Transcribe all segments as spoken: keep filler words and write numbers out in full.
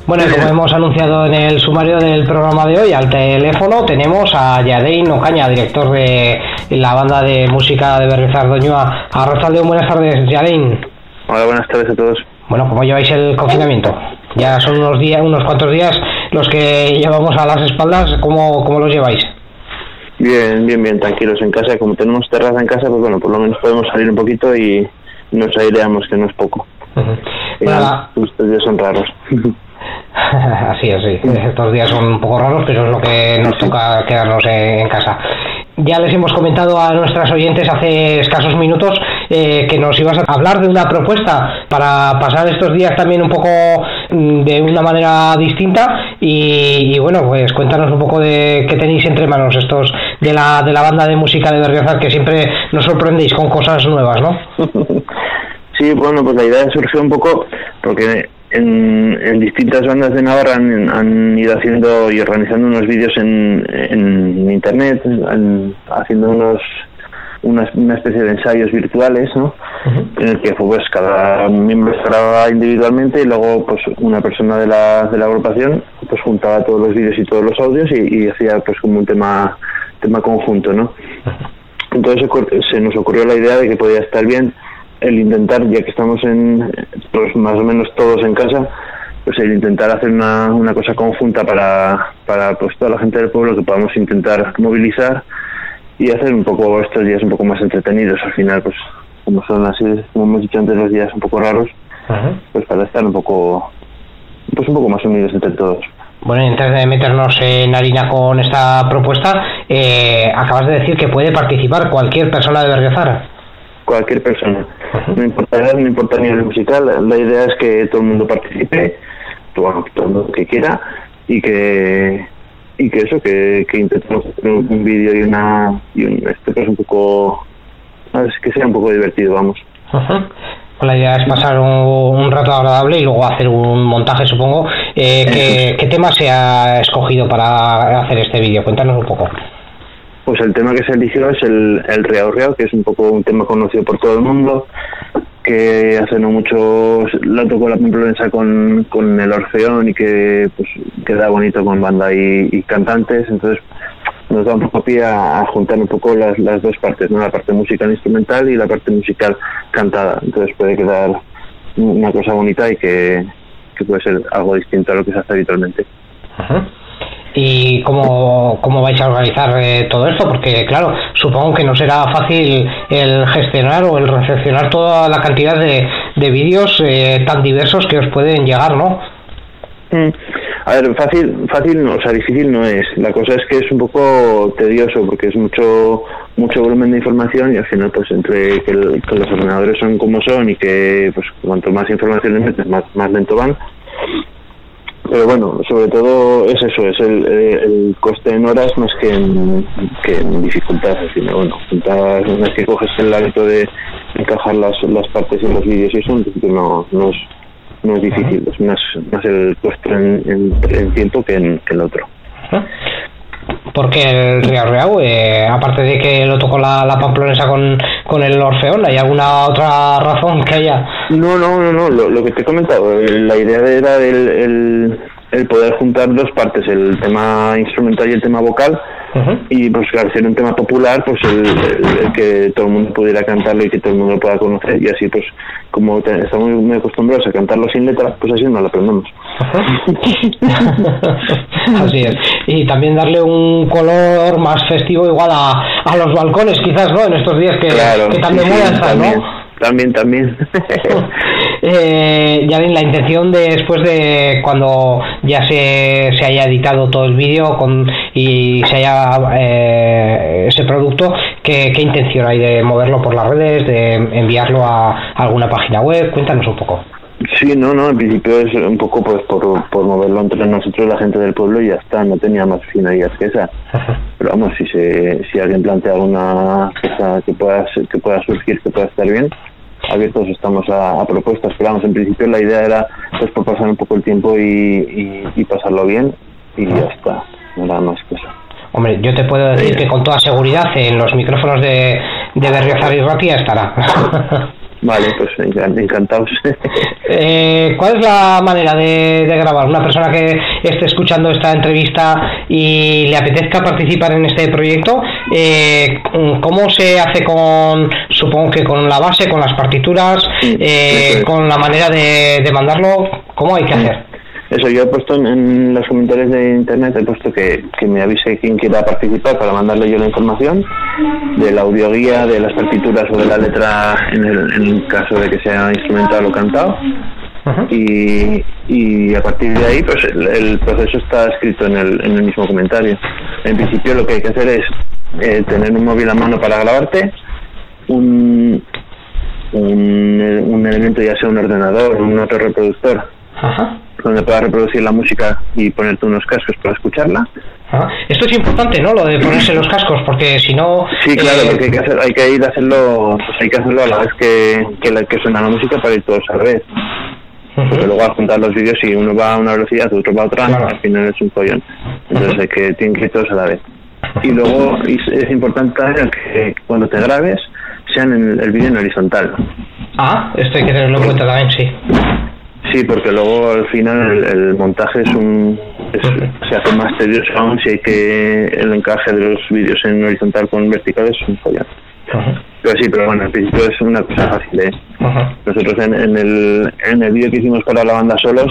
Bueno, y como hemos anunciado en el sumario del programa de hoy, al teléfono tenemos a Yadein Ocaña, director de la banda de música de Berriozar Doñua. Arratsaldeon, buenas tardes, Yadein. Hola, buenas tardes a todos. Bueno, ¿cómo lleváis el confinamiento? Ya son unos días, unos cuantos días los que llevamos a las espaldas. ¿Cómo, cómo los lleváis? Bien, bien, bien, tranquilos en casa. Como tenemos terraza en casa, pues bueno, por lo menos podemos salir un poquito y nos aireamos, que no es poco. Uh-huh. Bueno, la... Estos días son raros. Así es, sí. Estos días son un poco raros, pero es lo que nos toca, quedarnos en casa. Ya les hemos comentado a nuestras oyentes hace escasos minutos eh, que nos ibas a hablar de una propuesta para pasar estos días también un poco de una manera distinta y, y bueno, pues cuéntanos un poco de qué tenéis entre manos estos de la de la banda de música de Berriozar, que siempre nos sorprendéis con cosas nuevas, ¿no? Sí, bueno, pues la idea surgió un poco porque en, en distintas bandas de Navarra han, han ido haciendo y organizando unos vídeos en, en internet, en, haciendo unos una, una especie de ensayos virtuales, ¿no? Uh-huh. En el que pues cada miembro se grababa individualmente y luego pues una persona de la de la agrupación pues juntaba todos los vídeos y todos los audios y, y hacía pues como un tema tema conjunto, ¿no? Uh-huh. Entonces se nos ocurrió la idea de que podía estar bien el intentar, ya que estamos en pues más o menos todos en casa, pues el intentar hacer una, una cosa conjunta para, para pues toda la gente del pueblo, que podamos intentar movilizar y hacer un poco estos días un poco más entretenidos. Al final, pues como son así, como hemos dicho antes, los días un poco raros, uh-huh. pues para estar un poco pues un poco más unidos entre todos. Bueno, antes de meternos en harina con esta propuesta, eh, acabas de decir que puede participar cualquier persona de Berriozar. Cualquier persona, no importa edad, no importa nivel musical. La idea es que todo el mundo participe, bueno, todo el mundo que quiera, y que y que eso, que, que intentemos hacer un vídeo y una y un este pues un poco, es que sea un poco divertido, vamos. Uh-huh. La idea es pasar un, un rato agradable y luego hacer un montaje, supongo. Eh, ¿qué, ¿Qué tema se ha escogido para hacer este vídeo? Cuéntanos un poco. Pues el tema que se eligió es el, el Riao Riao, que es un poco un tema conocido por todo el mundo, que hace no mucho lo tocó la Pamplonesá con, con el Orfeón y que pues queda bonito con banda y, y cantantes. Entonces nos da un poco pie a, a juntar un poco las, las dos partes, ¿no? La parte musical instrumental y la parte musical cantada. Entonces puede quedar una cosa bonita y que, que puede ser algo distinto a lo que se hace habitualmente. Ajá. ¿Y cómo, cómo vais a organizar eh, todo esto? Porque, claro, supongo que no será fácil el gestionar o el recepcionar toda la cantidad de, de vídeos eh, tan diversos que os pueden llegar, ¿no? Mm. A ver, fácil, fácil no, o sea, difícil no es. La cosa es que es un poco tedioso porque es mucho mucho volumen de información y al final, pues, entre que, el, que los ordenadores son como son y que, pues, cuanto más información les metes, más, más lento van. Pero bueno, sobre todo es eso, es el, el coste en horas más que en, que en dificultad. Así, bueno, una vez que coges el hábito de encajar las, las partes en los vídeos y eso, no, no, es, no es difícil, es más, más el coste en, en, en tiempo que en, que el otro. Porque el Riao Riao, eh, aparte de que lo tocó la, la Pamplonesá con, con el Orfeón, ¿hay alguna otra razón que haya? No, no, no, no. Lo, lo que te he comentado, la idea era el, el, el poder juntar dos partes, el tema instrumental y el tema vocal, uh-huh. y pues al ser un tema popular, pues el, el, el que todo el mundo pudiera cantarlo y que todo el mundo lo pueda conocer, y así pues como te, estamos muy acostumbrados a cantarlo sin letra, pues así no lo aprendemos. Así es. Y también darle un color más festivo igual a, a los balcones, quizás, ¿no? En estos días que, claro, que también sí, moda sí, estar, también, ¿no? También, también. eh, ya ven, la intención de, después de cuando ya se, se haya editado todo el vídeo con, y se haya eh, ese producto, ¿qué, ¿qué intención hay de moverlo por las redes, de enviarlo a alguna página web? Cuéntanos un poco. Sí, no, no, en principio es un poco pues por, por moverlo entre nosotros, la gente del pueblo, y ya está, no tenía más finalidad que esa. Pero vamos, si se, si alguien plantea alguna cosa que pueda que pueda surgir, que pueda estar bien, abiertos estamos a, a propuestas. Pero vamos, en principio la idea era pues por pasar un poco el tiempo y, y, y pasarlo bien, y ya está, no era más que eso. Hombre, yo te puedo decir que con toda seguridad en los micrófonos de, de Berriozar y Ratia estará. Vale, pues encantados. Eh, ¿Cuál es la manera de, de grabar? Una persona que esté escuchando esta entrevista y le apetezca participar en este proyecto, eh, ¿cómo se hace con, supongo que con la base, con las partituras, eh, con la manera de, de mandarlo? ¿Cómo hay que hacer? Eso, yo he puesto en, en los comentarios de internet, he puesto que, que me avise quien quiera participar para mandarle yo la información de la audioguía, de las partituras o de la letra en el, en el caso de que sea instrumental o cantado. Uh-huh. y, y a partir de ahí pues el, el proceso está escrito en el, en el mismo comentario. En principio lo que hay que hacer es eh, tener un móvil a mano para grabarte, un, un, un elemento, ya sea un ordenador o un otro reproductor, uh-huh, donde puedas reproducir la música y ponerte unos cascos para escucharla. Ah, esto es importante, ¿no? Lo de ponerse los cascos, porque si no... Sí, claro, eh... porque hay que, hacer, hay que ir a hacerlo, pues hay que hacerlo a la vez que, que, la, que suena la música para ir todos a la vez. Uh-huh. Porque luego al juntar los vídeos, si uno va a una velocidad, otro va a otra, claro, al final es un follón. Entonces uh-huh, hay que, tienen que ir todos a la vez. Y luego es importante también que cuando te grabes, sean en el vídeo en horizontal. Ah, esto hay que tenerlo en cuenta también, sí. Sí, porque luego al final el, el montaje es un es, se hace más tedioso aún si hay que el encaje de los vídeos en horizontal con vertical es un follón. Uh-huh. Pero sí, pero bueno, al principio es una cosa fácil, ¿eh? Uh-huh. Nosotros en, en el en el vídeo que hicimos para la banda solos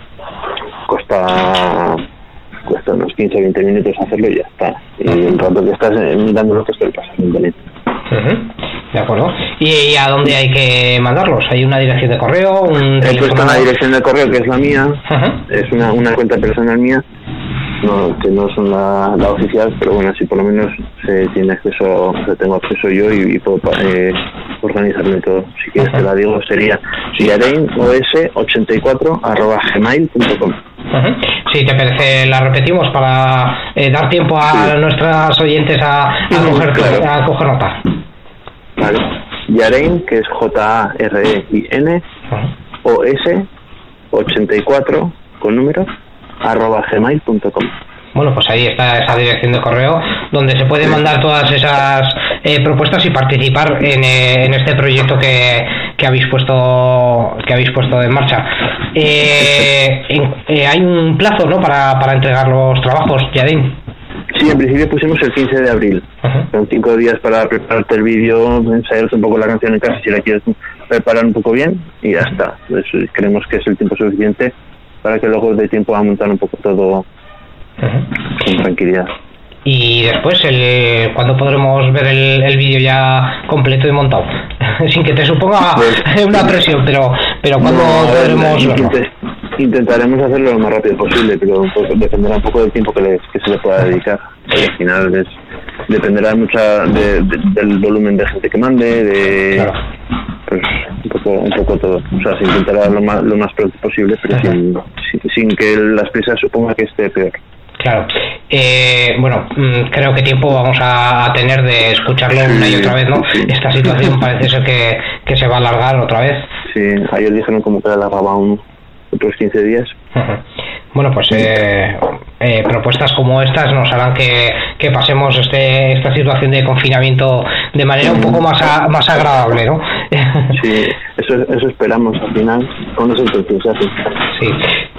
cuesta cuesta unos quince a veinte minutos hacerlo y ya está. Y en rato que estás mirando lo que estoy pasando. Uh-huh. De acuerdo. ¿Y a dónde hay que mandarlos? ¿Hay una dirección de correo? Un He puesto una dirección de correo que es la mía, uh-huh, es una, una cuenta personal mía, no, que no son la, la oficial, pero bueno, así por lo menos se tiene acceso, o sea, tengo acceso yo y, y puedo eh, organizarme todo. Si quieres, uh-huh, te la digo, sería yarein o s ochenta y cuatro arroba gmail punto com. Uh-huh. Si te parece, la repetimos para eh, dar tiempo a sí. nuestros oyentes a, a, sí, coger, claro. a coger nota. Vale. Yarein, que es J A R E I N, uh-huh, o S ochenta y cuatro con número arroba gmail punto com. Bueno, pues ahí está esa dirección de correo donde se pueden mandar todas esas eh, propuestas y participar en, eh, en este proyecto que, que habéis puesto que habéis puesto en marcha. Eh, en, eh, hay un plazo, ¿no?, para, para entregar los trabajos, Yarein. Sí, en principio pusimos el quince de abril. Uh-huh. Son cinco días para prepararte el vídeo, ensayarte un poco la canción en casa si la quieres preparar un poco bien y ya está. Pues creemos que es el tiempo suficiente para que luego dé tiempo a montar un poco todo, uh-huh, con tranquilidad. Y después, el, ¿cuándo podremos ver el, el vídeo ya completo y montado? Sin que te suponga pues, una presión, pero pero ¿cuándo no, podremos verlo? Intentaremos hacerlo lo más rápido posible, pero pues, dependerá un poco del tiempo que, le, que se le pueda dedicar. Porque al final es, dependerá mucho de, de, del volumen de gente que mande, de claro, pues un poco un poco todo. O sea, se intentará lo más, lo más pronto posible, pero sin, sin, sin que las prisas suponga que esté peor. Claro. Eh, bueno, creo que tiempo vamos a tener de escucharlo sí, una y otra vez, ¿no? Sí. Esta situación parece ser que, que se va a alargar otra vez. Sí, ayer dijeron como que alargaba un, otros quince días. Uh-huh. Bueno, pues eh, eh, propuestas como estas nos harán que, que pasemos este esta situación de confinamiento de manera un poco más a, más agradable, ¿no? Sí, eso eso esperamos al final, con los entonces. Sí.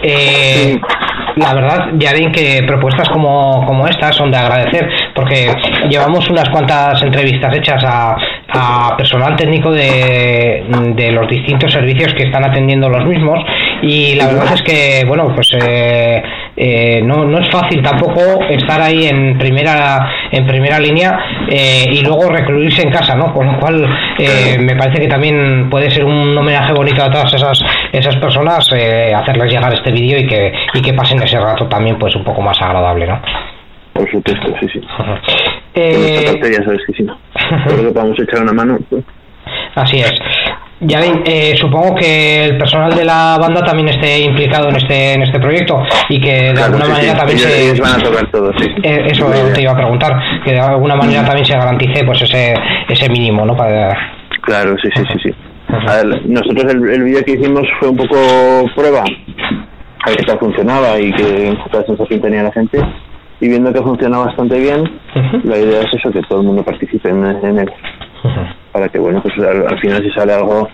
Eh, sí. La verdad, Yarein, que propuestas como, como estas son de agradecer, porque llevamos unas cuantas entrevistas hechas a, a personal técnico de, de los distintos servicios que están atendiendo los mismos, y la verdad es que, bueno, pues eh, eh, no, no es fácil tampoco estar ahí en primera en primera línea eh, y luego recluirse en casa, ¿no? Con lo cual eh, me parece que también puede ser un homenaje bonito a todas esas esas personas, eh, hacerles llegar este vídeo y que y que pasen ese rato también pues un poco más agradable, ¿no? Por supuesto, sí, sí. Uh-huh. Eh... En esta parte ya sabes que sí, ¿no? Creo que podemos echar una mano. ¿No? Así es. Ya ven, eh, supongo que el personal de la banda también esté implicado en este en este proyecto y que de claro, alguna sí, manera sí. también ellos, se ellos van a tocar todo, sí. Eh, eso sí, te iba a preguntar, que de alguna manera también se garantice pues ese ese mínimo, ¿no? Para... Claro, sí, sí, sí, sí. A ver, nosotros el, el vídeo que hicimos fue un poco prueba, a ver qué tal funcionaba y qué sensación tenía la gente. Y viendo que funciona bastante bien, uh-huh, la idea es eso, que todo el mundo participe en, en él. Uh-huh. Para que, bueno, pues al, al final si sale algo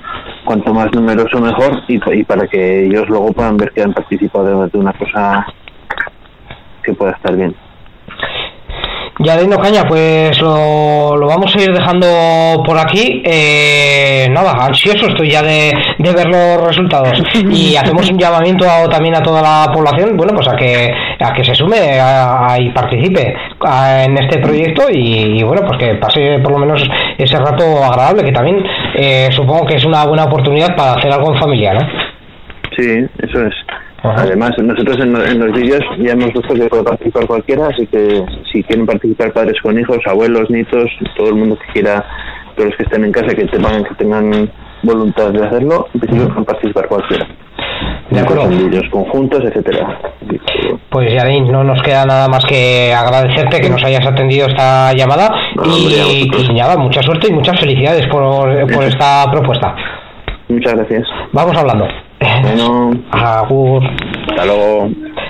cuanto más numeroso mejor, y, y para que ellos luego puedan ver que han participado de, de una cosa que pueda estar bien. Ya Dino Caña, pues lo, lo vamos a ir dejando por aquí. Eh, nada, ansioso estoy ya de, de ver los resultados y hacemos un llamamiento a, también a toda la población, bueno, pues a que a que se sume a, a, y participe a, en este proyecto y, y bueno, pues que pase por lo menos ese rato agradable, que también eh, supongo que es una buena oportunidad para hacer algo en familia, ¿no? Sí, eso es. Ajá. Además, nosotros en, en los vídeos ya hemos visto que puede participar cualquiera, así que si quieren participar padres con hijos, abuelos, nietos, todo el mundo que quiera, todos los que estén en casa, que tengan, que tengan voluntad de hacerlo, en principio pueden participar cualquiera. De acuerdo. En vídeos conjuntos, etcétera. Pues Yarin, no nos queda nada más que agradecerte que nos hayas atendido esta llamada no, y, y nada, mucha suerte y muchas felicidades por, por esta propuesta. Muchas gracias. Vamos hablando. Bueno, Agur. Hasta luego.